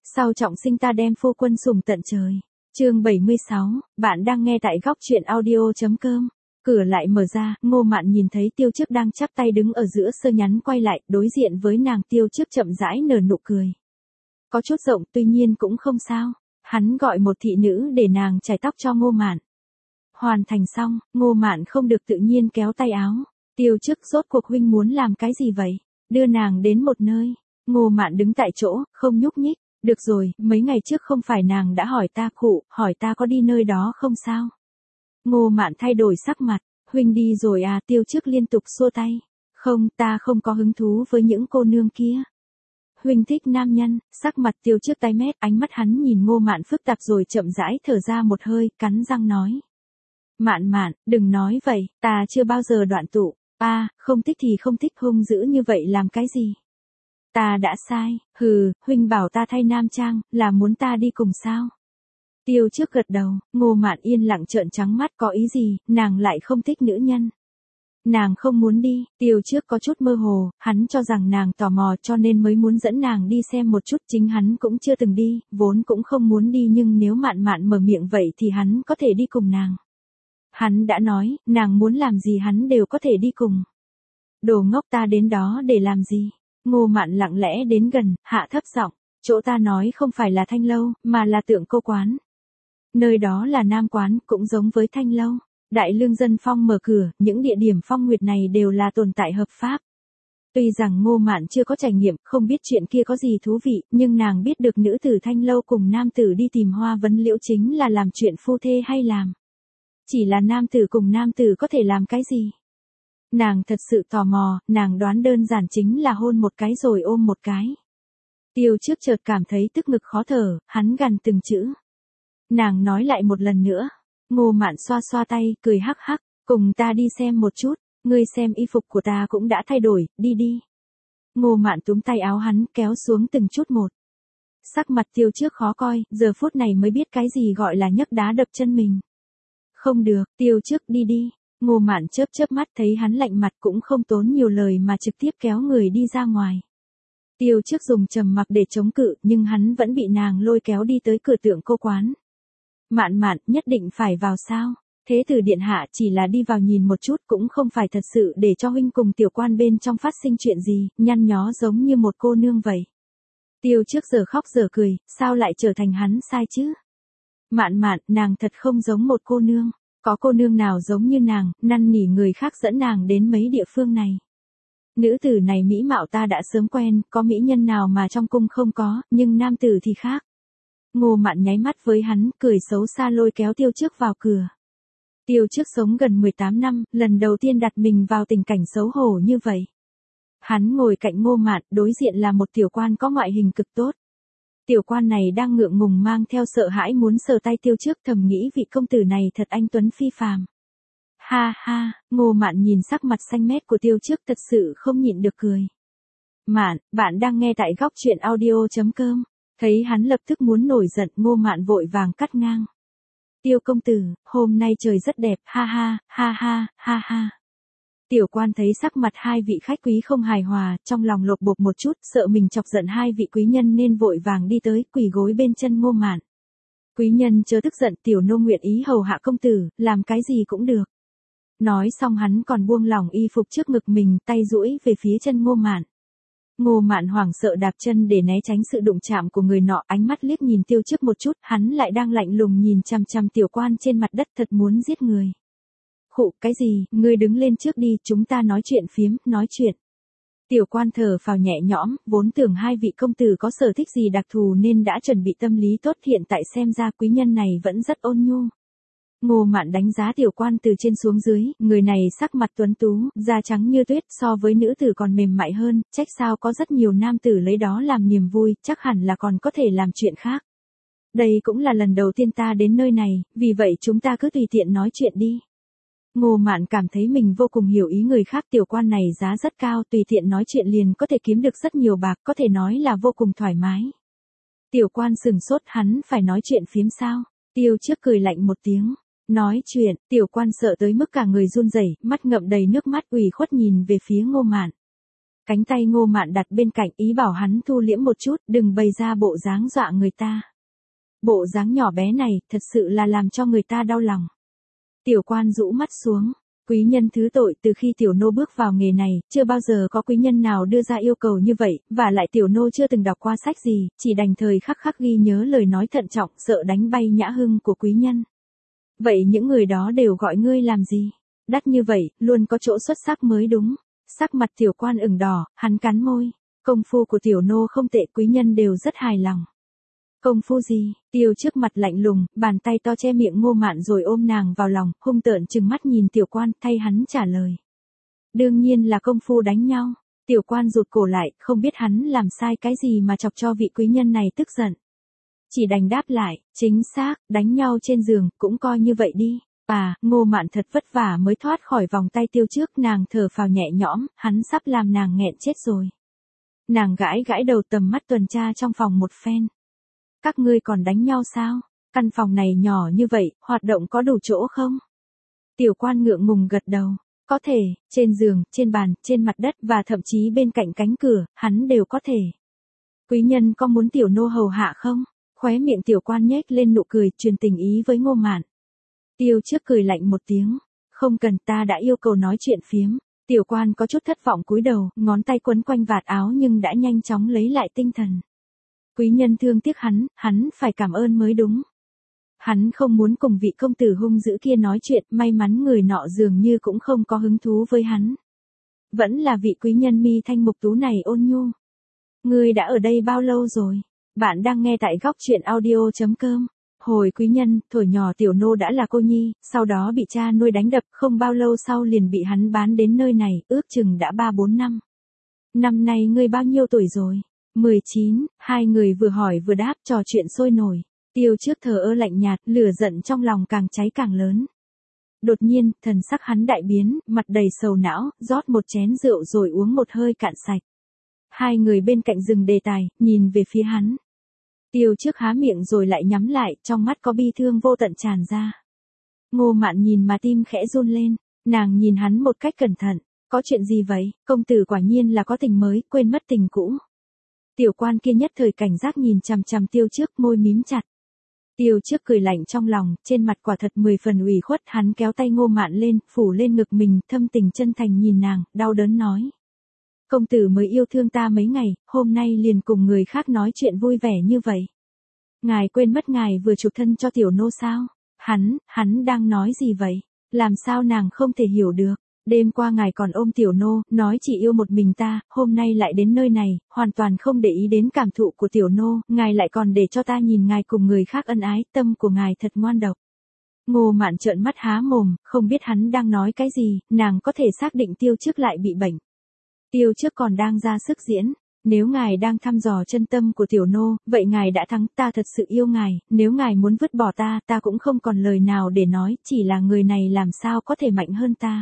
Sau trọng sinh ta đem phu quân sủng tận trời. Chương 76, bạn đang nghe tại góc truyện audio.com. Cửa lại mở ra, Ngô Mạn nhìn thấy Tiêu Chức đang chắp tay đứng ở giữa sơ nhắn quay lại, đối diện với nàng. Tiêu Chức chậm rãi nở nụ cười. Có chút rộng tuy nhiên cũng không sao. Hắn gọi một thị nữ để nàng chải tóc cho Ngô Mạn. Hoàn thành xong, Ngô Mạn không được tự nhiên kéo tay áo. Tiêu Chức rốt cuộc huynh muốn làm cái gì vậy? Đưa nàng đến một nơi. Ngô Mạn đứng tại chỗ, không nhúc nhích. Được rồi, mấy ngày trước không phải nàng đã hỏi ta hỏi ta có đi nơi đó không sao? Ngô Mạn thay đổi sắc mặt, huynh đi rồi à? Tiêu Chức liên tục xua tay. Không, ta không có hứng thú với những cô nương kia. Huynh thích nam nhân. Sắc mặt Tiêu Chức tái mét, ánh mắt hắn nhìn Ngô Mạn phức tạp rồi chậm rãi thở ra một hơi, cắn răng nói. Mạn Mạn, đừng nói vậy, ta chưa bao giờ đoạn tụ. Không thích thì không thích, hung dữ như vậy làm cái gì? Ta đã sai, huynh bảo ta thay nam trang, là muốn ta đi cùng sao? Tiêu Chức gật đầu, Ngô Mạn yên lặng trợn trắng mắt, có ý gì, nàng lại không thích nữ nhân. Nàng không muốn đi. Tiêu Chức có chút mơ hồ, hắn cho rằng nàng tò mò cho nên mới muốn dẫn nàng đi xem một chút, chính hắn cũng chưa từng đi, vốn cũng không muốn đi, nhưng nếu Mạn Mạn mở miệng vậy thì hắn có thể đi cùng nàng. Hắn đã nói, nàng muốn làm gì hắn đều có thể đi cùng. Đồ ngốc, ta đến đó để làm gì? Ngô Mạn lặng lẽ đến gần, hạ thấp giọng, chỗ ta nói không phải là Thanh Lâu, mà là Tượng Cô Quán. Nơi đó là nam quán, cũng giống với Thanh Lâu. Đại Lương Dân Phong mở cửa, những địa điểm phong nguyệt này đều là tồn tại hợp pháp. Tuy rằng Ngô Mạn chưa có trải nghiệm, không biết chuyện kia có gì thú vị, nhưng nàng biết được nữ tử Thanh Lâu cùng nam tử đi tìm Hoa Vấn Liễu chính là làm chuyện phu thê hay làm. Chỉ là nam tử cùng nam tử có thể làm cái gì? Nàng thật sự tò mò, nàng đoán đơn giản chính là hôn một cái rồi ôm một cái. Tiêu Chức chợt cảm thấy tức ngực khó thở, hắn gằn từng chữ. Nàng nói lại một lần nữa. Ngô Mạn xoa xoa tay, cười hắc hắc, cùng ta đi xem một chút, ngươi xem y phục của ta cũng đã thay đổi, đi đi. Ngô Mạn túm tay áo hắn, kéo xuống từng chút một. Sắc mặt Tiêu Chức khó coi, giờ phút này mới biết cái gì gọi là nhấc đá đập chân mình. Không được, Tiêu Chức đi đi. Ngô Mạn chớp chớp mắt, thấy hắn lạnh mặt cũng không tốn nhiều lời mà trực tiếp kéo người đi ra ngoài. Tiêu Chức dùng trầm mặc để chống cự, nhưng hắn vẫn bị nàng lôi kéo đi tới cửa Tượng Cô Quán. Mạn Mạn, nhất định phải vào sao? Thế tử điện hạ chỉ là đi vào nhìn một chút, cũng không phải thật sự để cho huynh cùng tiểu quan bên trong phát sinh chuyện gì, nhăn nhó giống như một cô nương vậy. Tiêu Chức giờ khóc giờ cười, sao lại trở thành hắn sai chứ? Mạn Mạn, nàng thật không giống một cô nương. Có cô nương nào giống như nàng, năn nỉ người khác dẫn nàng đến mấy địa phương này. Nữ tử này mỹ mạo ta đã sớm quen, có mỹ nhân nào mà trong cung không có, nhưng nam tử thì khác. Ngô Mạn nháy mắt với hắn, cười xấu xa lôi kéo Tiêu Chức vào cửa. Tiêu Chức sống gần 18 năm, lần đầu tiên đặt mình vào tình cảnh xấu hổ như vậy. Hắn ngồi cạnh Ngô Mạn, đối diện là một tiểu quan có ngoại hình cực tốt. Tiểu quan này đang ngượng ngùng mang theo sợ hãi muốn sờ tay Tiêu Chức, thầm nghĩ vị công tử này thật anh tuấn phi phàm. Ha ha, Ngô Mạn nhìn sắc mặt xanh mét của Tiêu Chức thật sự không nhịn được cười. Mạn, bạn đang nghe tại góc truyện audio.com. Thấy hắn lập tức muốn nổi giận, Ngô Mạn vội vàng cắt ngang. Tiêu công tử, hôm nay trời rất đẹp, ha ha, ha ha, ha ha. Tiểu quan thấy sắc mặt hai vị khách quý không hài hòa, trong lòng lột bột một chút, sợ mình chọc giận hai vị quý nhân nên vội vàng đi tới, quỳ gối bên chân Ngô Mạn. Quý nhân chớ tức giận, tiểu nô nguyện ý hầu hạ công tử, làm cái gì cũng được. Nói xong hắn còn buông lỏng y phục trước ngực mình, tay duỗi về phía chân Ngô Mạn. Ngô Mạn hoảng sợ đạp chân để né tránh sự đụng chạm của người nọ, ánh mắt liếc nhìn Tiêu Chức một chút, hắn lại đang lạnh lùng nhìn chằm chằm tiểu quan trên mặt đất, thật muốn giết người. Khụ, cái gì, ngươi đứng lên trước đi, chúng ta nói chuyện phiếm, nói chuyện. Tiểu quan thở phào nhẹ nhõm, vốn tưởng hai vị công tử có sở thích gì đặc thù nên đã chuẩn bị tâm lý tốt, hiện tại xem ra quý nhân này vẫn rất ôn nhu. Ngô Mạn đánh giá tiểu quan từ trên xuống dưới, người này sắc mặt tuấn tú, da trắng như tuyết, so với nữ tử còn mềm mại hơn, trách sao có rất nhiều nam tử lấy đó làm niềm vui, chắc hẳn là còn có thể làm chuyện khác. Đây cũng là lần đầu tiên ta đến nơi này, vì vậy chúng ta cứ tùy tiện nói chuyện đi. Ngô Mạn cảm thấy mình vô cùng hiểu ý người khác, tiểu quan này giá rất cao, tùy tiện nói chuyện liền có thể kiếm được rất nhiều bạc, có thể nói là vô cùng thoải mái. Tiểu quan sừng sốt, hắn phải nói chuyện phiếm sao? Tiêu Chức cười lạnh một tiếng. Nói chuyện, tiểu quan sợ tới mức cả người run rẩy, mắt ngậm đầy nước mắt, ủy khuất nhìn về phía Ngô Mạn. Cánh tay Ngô Mạn đặt bên cạnh ý bảo hắn thu liễm một chút, đừng bày ra bộ dáng dọa người ta. Bộ dáng nhỏ bé này, thật sự là làm cho người ta đau lòng. Tiểu quan rũ mắt xuống. Quý nhân thứ tội, từ khi tiểu nô bước vào nghề này, chưa bao giờ có quý nhân nào đưa ra yêu cầu như vậy, và lại tiểu nô chưa từng đọc qua sách gì, chỉ đành thời khắc khắc ghi nhớ lời nói thận trọng, sợ đánh bay nhã hưng của quý nhân. Vậy những người đó đều gọi ngươi làm gì? Đắt như vậy, luôn có chỗ xuất sắc mới đúng. Sắc mặt tiểu quan ửng đỏ, hắn cắn môi. Công phu của tiểu nô không tệ, quý nhân đều rất hài lòng. Công phu gì? Tiêu trước mặt lạnh lùng, bàn tay to che miệng Ngô Mạn rồi ôm nàng vào lòng, hung tợn trừng mắt nhìn tiểu quan, thay hắn trả lời. Đương nhiên là công phu đánh nhau. Tiểu quan rụt cổ lại, không biết hắn làm sai cái gì mà chọc cho vị quý nhân này tức giận. Chỉ đành đáp lại, chính xác, đánh nhau trên giường, cũng coi như vậy đi. Ngô Mạn thật vất vả mới thoát khỏi vòng tay tiêu trước, nàng thở phào nhẹ nhõm, hắn sắp làm nàng nghẹn chết rồi. Nàng gãi gãi đầu, tầm mắt tuần tra trong phòng một phen. Các ngươi còn đánh nhau sao? Căn phòng này nhỏ như vậy, hoạt động có đủ chỗ không? Tiểu quan ngượng ngùng gật đầu. Có thể, trên giường, trên bàn, trên mặt đất và thậm chí bên cạnh cánh cửa, hắn đều có thể. Quý nhân có muốn tiểu nô hầu hạ không? Khóe miệng tiểu quan nhếch lên nụ cười, truyền tình ý với Ngô Mạn. Tiêu trước cười lạnh một tiếng. Không cần, ta đã yêu cầu nói chuyện phiếm. Tiểu quan có chút thất vọng cúi đầu, ngón tay quấn quanh vạt áo nhưng đã nhanh chóng lấy lại tinh thần. Quý nhân thương tiếc hắn phải cảm ơn mới đúng. Hắn không muốn cùng vị công tử hung dữ kia nói chuyện, may mắn người nọ dường như cũng không có hứng thú với hắn. Vẫn là vị quý nhân mi thanh mục tú này ôn nhu. Ngươi đã ở đây bao lâu rồi? Bạn đang nghe tại góc truyện audio.com. Hồi quý nhân, thổi nhỏ tiểu nô đã là cô nhi, sau đó bị cha nuôi đánh đập, không bao lâu sau liền bị hắn bán đến nơi này, ước chừng đã 3-4 năm. Năm nay ngươi bao nhiêu tuổi rồi? 19, hai người vừa hỏi vừa đáp, trò chuyện sôi nổi. Tiêu trước thờ ơ lạnh nhạt, lửa giận trong lòng càng cháy càng lớn. Đột nhiên, thần sắc hắn đại biến, mặt đầy sầu não, rót một chén rượu rồi uống một hơi cạn sạch. Hai người bên cạnh dừng đề tài, nhìn về phía hắn. Tiêu trước há miệng rồi lại nhắm lại, trong mắt có bi thương vô tận tràn ra. Ngô Mạn nhìn mà tim khẽ run lên, nàng nhìn hắn một cách cẩn thận. Có chuyện gì vậy? Công tử quả nhiên là có tình mới, quên mất tình cũ. Tiểu quan kia nhất thời cảnh giác nhìn chằm chằm tiêu trước, môi mím chặt. Tiêu trước cười lạnh trong lòng, trên mặt quả thật 10 phần ủy khuất, hắn kéo tay Ngô Mạn lên, phủ lên ngực mình, thâm tình chân thành nhìn nàng, đau đớn nói. Công tử mới yêu thương ta mấy ngày, hôm nay liền cùng người khác nói chuyện vui vẻ như vậy. Ngài quên mất ngài vừa chụp thân cho tiểu nô sao? Hắn đang nói gì vậy? Làm sao nàng không thể hiểu được? Đêm qua ngài còn ôm tiểu nô, nói chỉ yêu một mình ta, hôm nay lại đến nơi này, hoàn toàn không để ý đến cảm thụ của tiểu nô, ngài lại còn để cho ta nhìn ngài cùng người khác ân ái, tâm của ngài thật ngoan độc. Ngô Mạn trợn mắt há mồm, không biết hắn đang nói cái gì, nàng có thể xác định tiêu trước lại bị bệnh. Tiêu trước còn đang ra sức diễn. Nếu ngài đang thăm dò chân tâm của tiểu nô, vậy ngài đã thắng, ta thật sự yêu ngài, nếu ngài muốn vứt bỏ ta, ta cũng không còn lời nào để nói, chỉ là người này làm sao có thể mạnh hơn ta.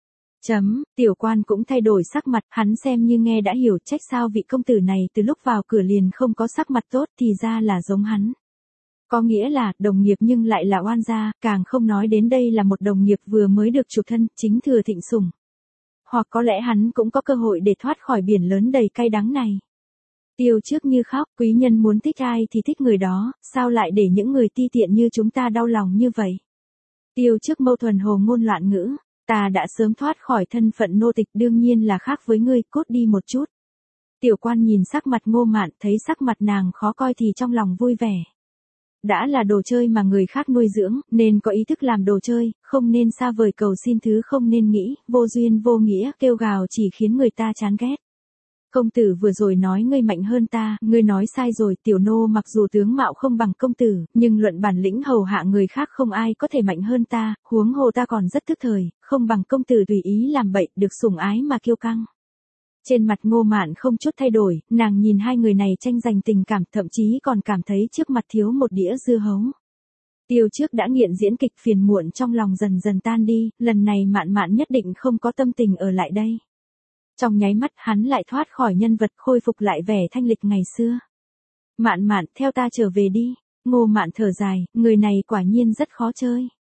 Tiểu quan cũng thay đổi sắc mặt, hắn xem như nghe đã hiểu, trách sao vị công tử này từ lúc vào cửa liền không có sắc mặt tốt, thì ra là giống hắn. Có nghĩa là, đồng nghiệp nhưng lại là oan gia, càng không nói đến đây là một đồng nghiệp vừa mới được chụp thân, chính thừa thịnh sủng. Hoặc có lẽ hắn cũng có cơ hội để thoát khỏi biển lớn đầy cay đắng này. Tiêu trước như khóc, quý nhân muốn thích ai thì thích người đó, sao lại để những người ti tiện như chúng ta đau lòng như vậy. Tiêu trước mâu thuẫn hồ ngôn loạn ngữ, ta đã sớm thoát khỏi thân phận nô tịch, đương nhiên là khác với ngươi, cút đi một chút. Tiểu quan nhìn sắc mặt Ngô Mạn, thấy sắc mặt nàng khó coi thì trong lòng vui vẻ. Đã là đồ chơi mà người khác nuôi dưỡng, nên có ý thức làm đồ chơi, không nên xa vời cầu xin thứ không nên nghĩ, vô duyên vô nghĩa, kêu gào chỉ khiến người ta chán ghét. Công tử vừa rồi nói ngươi mạnh hơn ta, ngươi nói sai rồi, tiểu nô mặc dù tướng mạo không bằng công tử, nhưng luận bản lĩnh hầu hạ người khác không ai có thể mạnh hơn ta, huống hồ ta còn rất thức thời, không bằng công tử tùy ý làm bậy, được sủng ái mà kiêu căng. Trên mặt Ngô Mạn không chút thay đổi, nàng nhìn hai người này tranh giành tình cảm, thậm chí còn cảm thấy trước mặt thiếu một đĩa dưa hấu. Tiêu trước đã nghiện diễn kịch, phiền muộn trong lòng dần dần tan đi, lần này Mạn nhất định không có tâm tình ở lại đây. Trong nháy mắt hắn lại thoát khỏi nhân vật, khôi phục lại vẻ thanh lịch ngày xưa. Mạn, theo ta trở về đi. Ngô Mạn thở dài, người này quả nhiên rất khó chơi.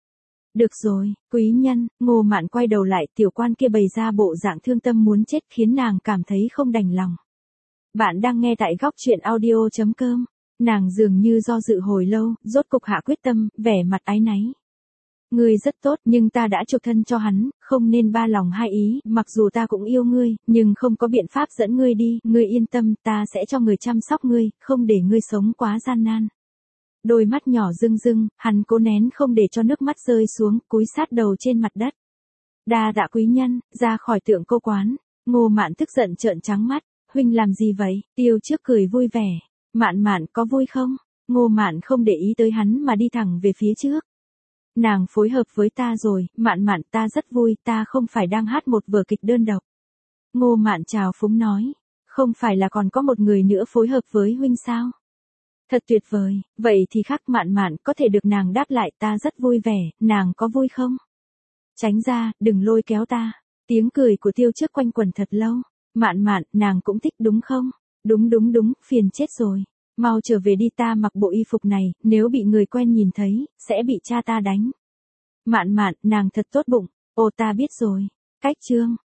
Được rồi, quý nhân, Ngô Mạn quay đầu lại, tiểu quan kia bày ra bộ dạng thương tâm muốn chết khiến nàng cảm thấy không đành lòng. Bạn đang nghe tại góc truyện audio.com. Nàng dường như do dự hồi lâu, rốt cục hạ quyết tâm, vẻ mặt áy náy. Ngươi rất tốt, nhưng ta đã chuộc thân cho hắn, không nên ba lòng hai ý, mặc dù ta cũng yêu ngươi, nhưng không có biện pháp dẫn ngươi đi, ngươi yên tâm, ta sẽ cho người chăm sóc ngươi, không để ngươi sống quá gian nan. Đôi mắt nhỏ rưng rưng, hắn cố nén không để cho nước mắt rơi xuống, cúi sát đầu trên mặt đất. Đa tạ quý nhân, ra khỏi Tượng Cô quán. Ngô Mạn tức giận trợn trắng mắt, huynh làm gì vậy? Tiêu Trước cười vui vẻ. Mạn Mạn có vui không? Ngô Mạn không để ý tới hắn mà đi thẳng về phía trước. Nàng phối hợp với ta rồi, Mạn Mạn, ta rất vui, ta không phải đang hát một vở kịch đơn độc. Ngô Mạn trào phúng nói, không phải là còn có một người nữa phối hợp với huynh sao? Thật tuyệt vời, vậy thì khác. Mạn Mạn có thể được nàng đáp lại, ta rất vui vẻ, nàng có vui không? Tránh ra, đừng lôi kéo ta. Tiếng cười của Tiêu Trước quanh quẩn thật lâu. Mạn Mạn, nàng cũng thích đúng không? Đúng, phiền chết rồi. Mau trở về đi, ta mặc bộ y phục này, nếu bị người quen nhìn thấy, sẽ bị cha ta đánh. Mạn Mạn, nàng thật tốt bụng. Ồ, ta biết rồi. Cách chương.